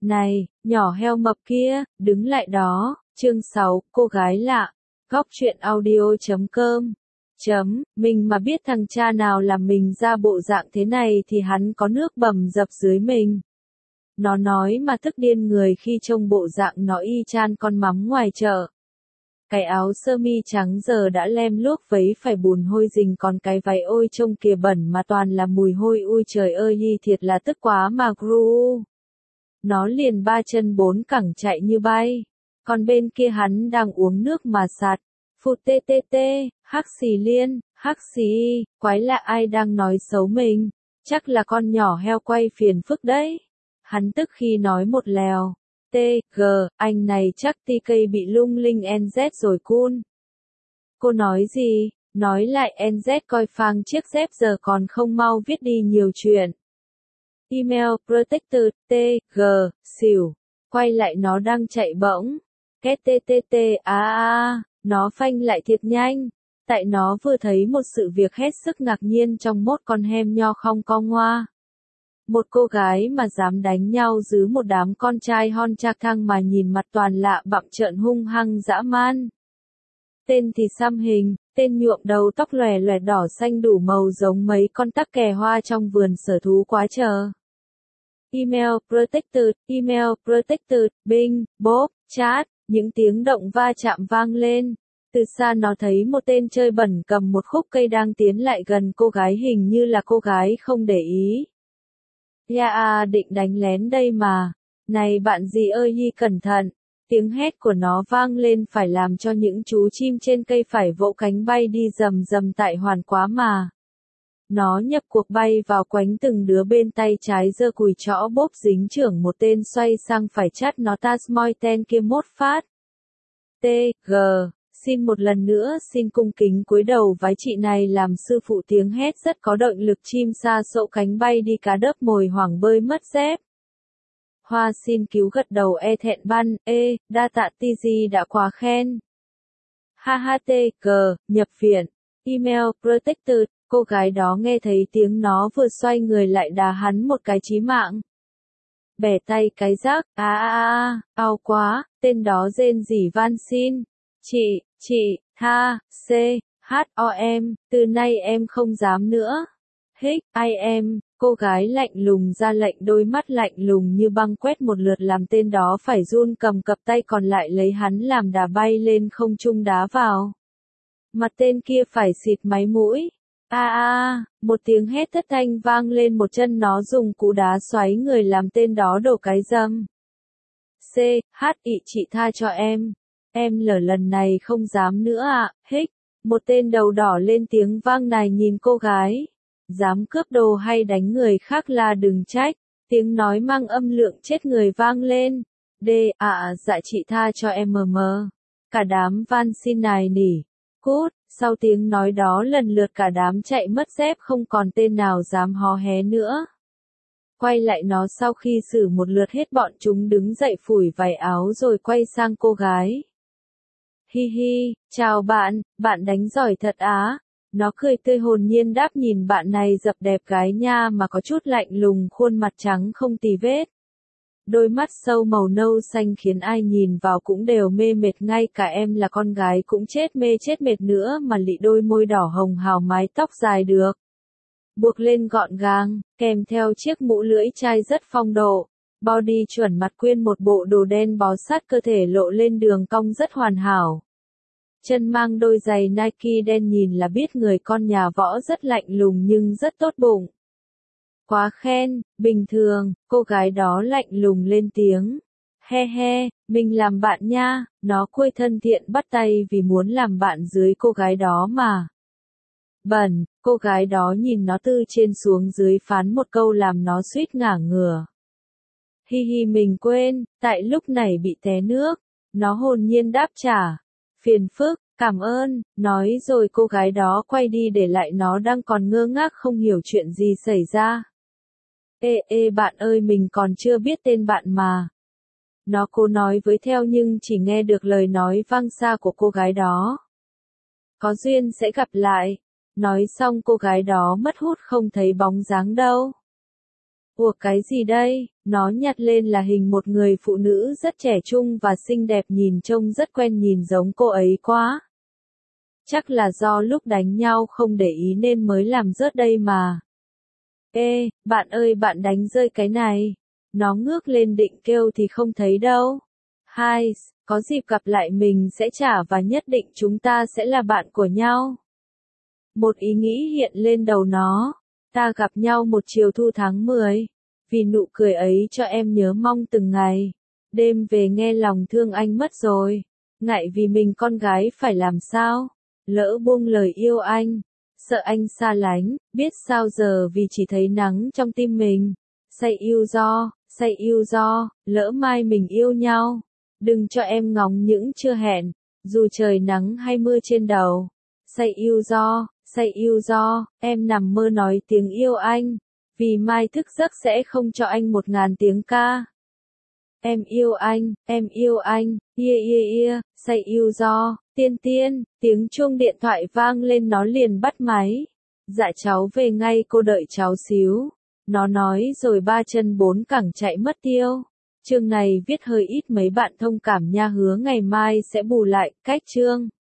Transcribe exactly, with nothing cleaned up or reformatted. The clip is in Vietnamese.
Này, nhỏ heo mập kia, đứng lại đó. Chương sáu, cô gái lạ. Góc truyện audio chấm com. Chấm, mình mà biết thằng cha nào làm mình ra bộ dạng thế này thì hắn có nước bầm dập dưới mình. Nó nói mà tức điên người khi trông bộ dạng nó y chang con mắm ngoài chợ. Cái áo sơ mi trắng giờ đã lem luốc vấy phải bùn hôi rình, còn cái váy ôi trông kìa bẩn mà toàn là mùi hôi, ui trời ơi hi thiệt là tức quá mà gru. Nó liền ba chân bốn cẳng chạy như bay. Còn bên kia hắn đang uống nước mà sạt. Phụt tê tê tê, hắc xì liên, hắc xì, quái lạ ai đang nói xấu mình. Chắc là con nhỏ heo quay phiền phức đấy. Hắn tức khi nói một lèo. T, G, anh này chắc tê ca bị lung linh en dét rồi cun. Cô nói gì? Nói lại en dét coi phang chiếc dép giờ còn không mau viết đi nhiều chuyện. Email protector, T, G, xỉu. Quay lại nó đang chạy bỗng. Két tê tê tê, à à, nó phanh lại thiệt nhanh. Tại nó vừa thấy một sự việc hết sức ngạc nhiên trong một con hem nho không con hoa. Một cô gái mà dám đánh nhau dưới một đám con trai hon cha thăng mà nhìn mặt toàn lạ bặm trợn hung hăng dã man. Tên thì xăm hình, tên nhuộm đầu tóc lòe lòe đỏ xanh đủ màu giống mấy con tắc kè hoa trong vườn sở thú quá chờ. Email protector, email protector, Bing, Bob, chat, những tiếng động va chạm vang lên. Từ xa nó thấy một tên chơi bẩn cầm một khúc cây đang tiến lại gần cô gái, hình như là cô gái không để ý. Ya à, định đánh lén đây mà. Này bạn gì ơi hi cẩn thận. Tiếng hét của nó vang lên phải làm cho những chú chim trên cây phải vỗ cánh bay đi rầm rầm tại hoàn quá mà. Nó nhập cuộc bay vào quánh từng đứa, bên tay trái giơ cùi trõ bóp dính trưởng một tên, xoay sang phải chát nó ta smoi ten kia một phát. T, G, xin một lần nữa xin cung kính cúi đầu vái chị này làm sư phụ. Tiếng hét rất có động lực, chim sa sộ cánh bay đi, cá đớp mồi hoảng bơi mất dép. Hoa xin cứu gật đầu e thẹn ban, ê, đa tạ tê giê đã quá khen. Ha ha t, g, nhập viện. Email protector, cô gái đó nghe thấy tiếng nó vừa xoay người lại đá hắn một cái chí mạng. Bẻ tay cái rác, à à à, ao quá, tên đó rên rỉ van xin. Chị, chị, tha, c, h, o em, từ nay em không dám nữa. Hích, I em, cô gái lạnh lùng ra lệnh, đôi mắt lạnh lùng như băng quét một lượt làm tên đó phải run cầm cập, tay còn lại lấy hắn làm đà bay lên không trung đá vào. Mặt tên kia phải xịt máy mũi. A a, một tiếng hét thất thanh vang lên, một chân nó dùng cú đá xoáy người làm tên đó đổ cái dâm. C, H, ị chị tha cho em. Em lỡ lần này không dám nữa ạ, à. Hích, một tên đầu đỏ lên tiếng vang này nhìn cô gái. Dám cướp đồ hay đánh người khác là đừng trách. Tiếng nói mang âm lượng chết người vang lên. D, à, à dạ chị tha cho em mờ mờ. Cả đám van xin nài nỉ. Cút, sau tiếng nói đó lần lượt cả đám chạy mất dép, không còn tên nào dám hó hé nữa. Quay lại nó sau khi xử một lượt hết, bọn chúng đứng dậy phủi vài áo rồi quay sang cô gái. Hi hi, chào bạn, bạn đánh giỏi thật á. Nó cười tươi hồn nhiên đáp, nhìn bạn này dập đẹp gái nha mà có chút lạnh lùng, khuôn mặt trắng không tì vết. Đôi mắt sâu màu nâu xanh khiến ai nhìn vào cũng đều mê mệt, ngay cả em là con gái cũng chết mê chết mệt nữa mà lị đôi môi đỏ hồng hào, mái tóc dài được buộc lên gọn gàng, kèm theo chiếc mũ lưỡi chai rất phong độ. Body chuẩn, mặt quyên, một bộ đồ đen bó sát cơ thể lộ lên đường cong rất hoàn hảo. Chân mang đôi giày Nike đen, nhìn là biết người con nhà võ, rất lạnh lùng nhưng rất tốt bụng. Quá khen, bình thường, cô gái đó lạnh lùng lên tiếng. He he, mình làm bạn nha, nó côi thân thiện bắt tay vì muốn làm bạn dưới cô gái đó mà. Bẩn, cô gái đó nhìn nó từ trên xuống dưới phán một câu làm nó suýt ngả ngửa. Hi hi mình quên, tại lúc này bị té nước, nó hồn nhiên đáp trả. Phiền phức, cảm ơn, nói rồi cô gái đó quay đi để lại nó đang còn ngơ ngác không hiểu chuyện gì xảy ra. Ê ê bạn ơi, mình còn chưa biết tên bạn mà. Nó cố nói với theo nhưng chỉ nghe được lời nói vang xa của cô gái đó. Có duyên sẽ gặp lại. Nói xong cô gái đó mất hút không thấy bóng dáng đâu. Ủa cái gì đây? Nó nhặt lên là hình một người phụ nữ rất trẻ trung và xinh đẹp, nhìn trông rất quen, nhìn giống cô ấy quá. Chắc là do lúc đánh nhau không để ý nên mới làm rớt đây mà. Ê, bạn ơi, bạn đánh rơi cái này. Nó ngước lên định kêu thì không thấy đâu. Hai, có dịp gặp lại mình sẽ trả và nhất định chúng ta sẽ là bạn của nhau. Một ý nghĩ hiện lên đầu nó. Ta gặp nhau một chiều thu tháng mười. Vì nụ cười ấy cho em nhớ mong từng ngày. Đêm về nghe lòng thương anh mất rồi. Ngại vì mình con gái phải làm sao? Lỡ buông lời yêu anh. Sợ anh xa lánh, biết sao giờ vì chỉ thấy nắng trong tim mình. Say yêu do, say yêu do, lỡ mai mình yêu nhau. Đừng cho em ngóng những chưa hẹn, dù trời nắng hay mưa trên đầu. Say yêu do, say yêu do, em nằm mơ nói tiếng yêu anh. Vì mai thức giấc sẽ không cho anh một ngàn tiếng ca. Em yêu anh, em yêu anh, yeah yeah yeah, say yêu do, tiên tiên, tiếng chuông điện thoại vang lên nó liền bắt máy. Dạ cháu về ngay, cô đợi cháu xíu. Nó nói rồi ba chân bốn cẳng chạy mất tiêu. Chương này viết hơi ít, mấy bạn thông cảm nha, hứa ngày mai sẽ bù lại. Cách chương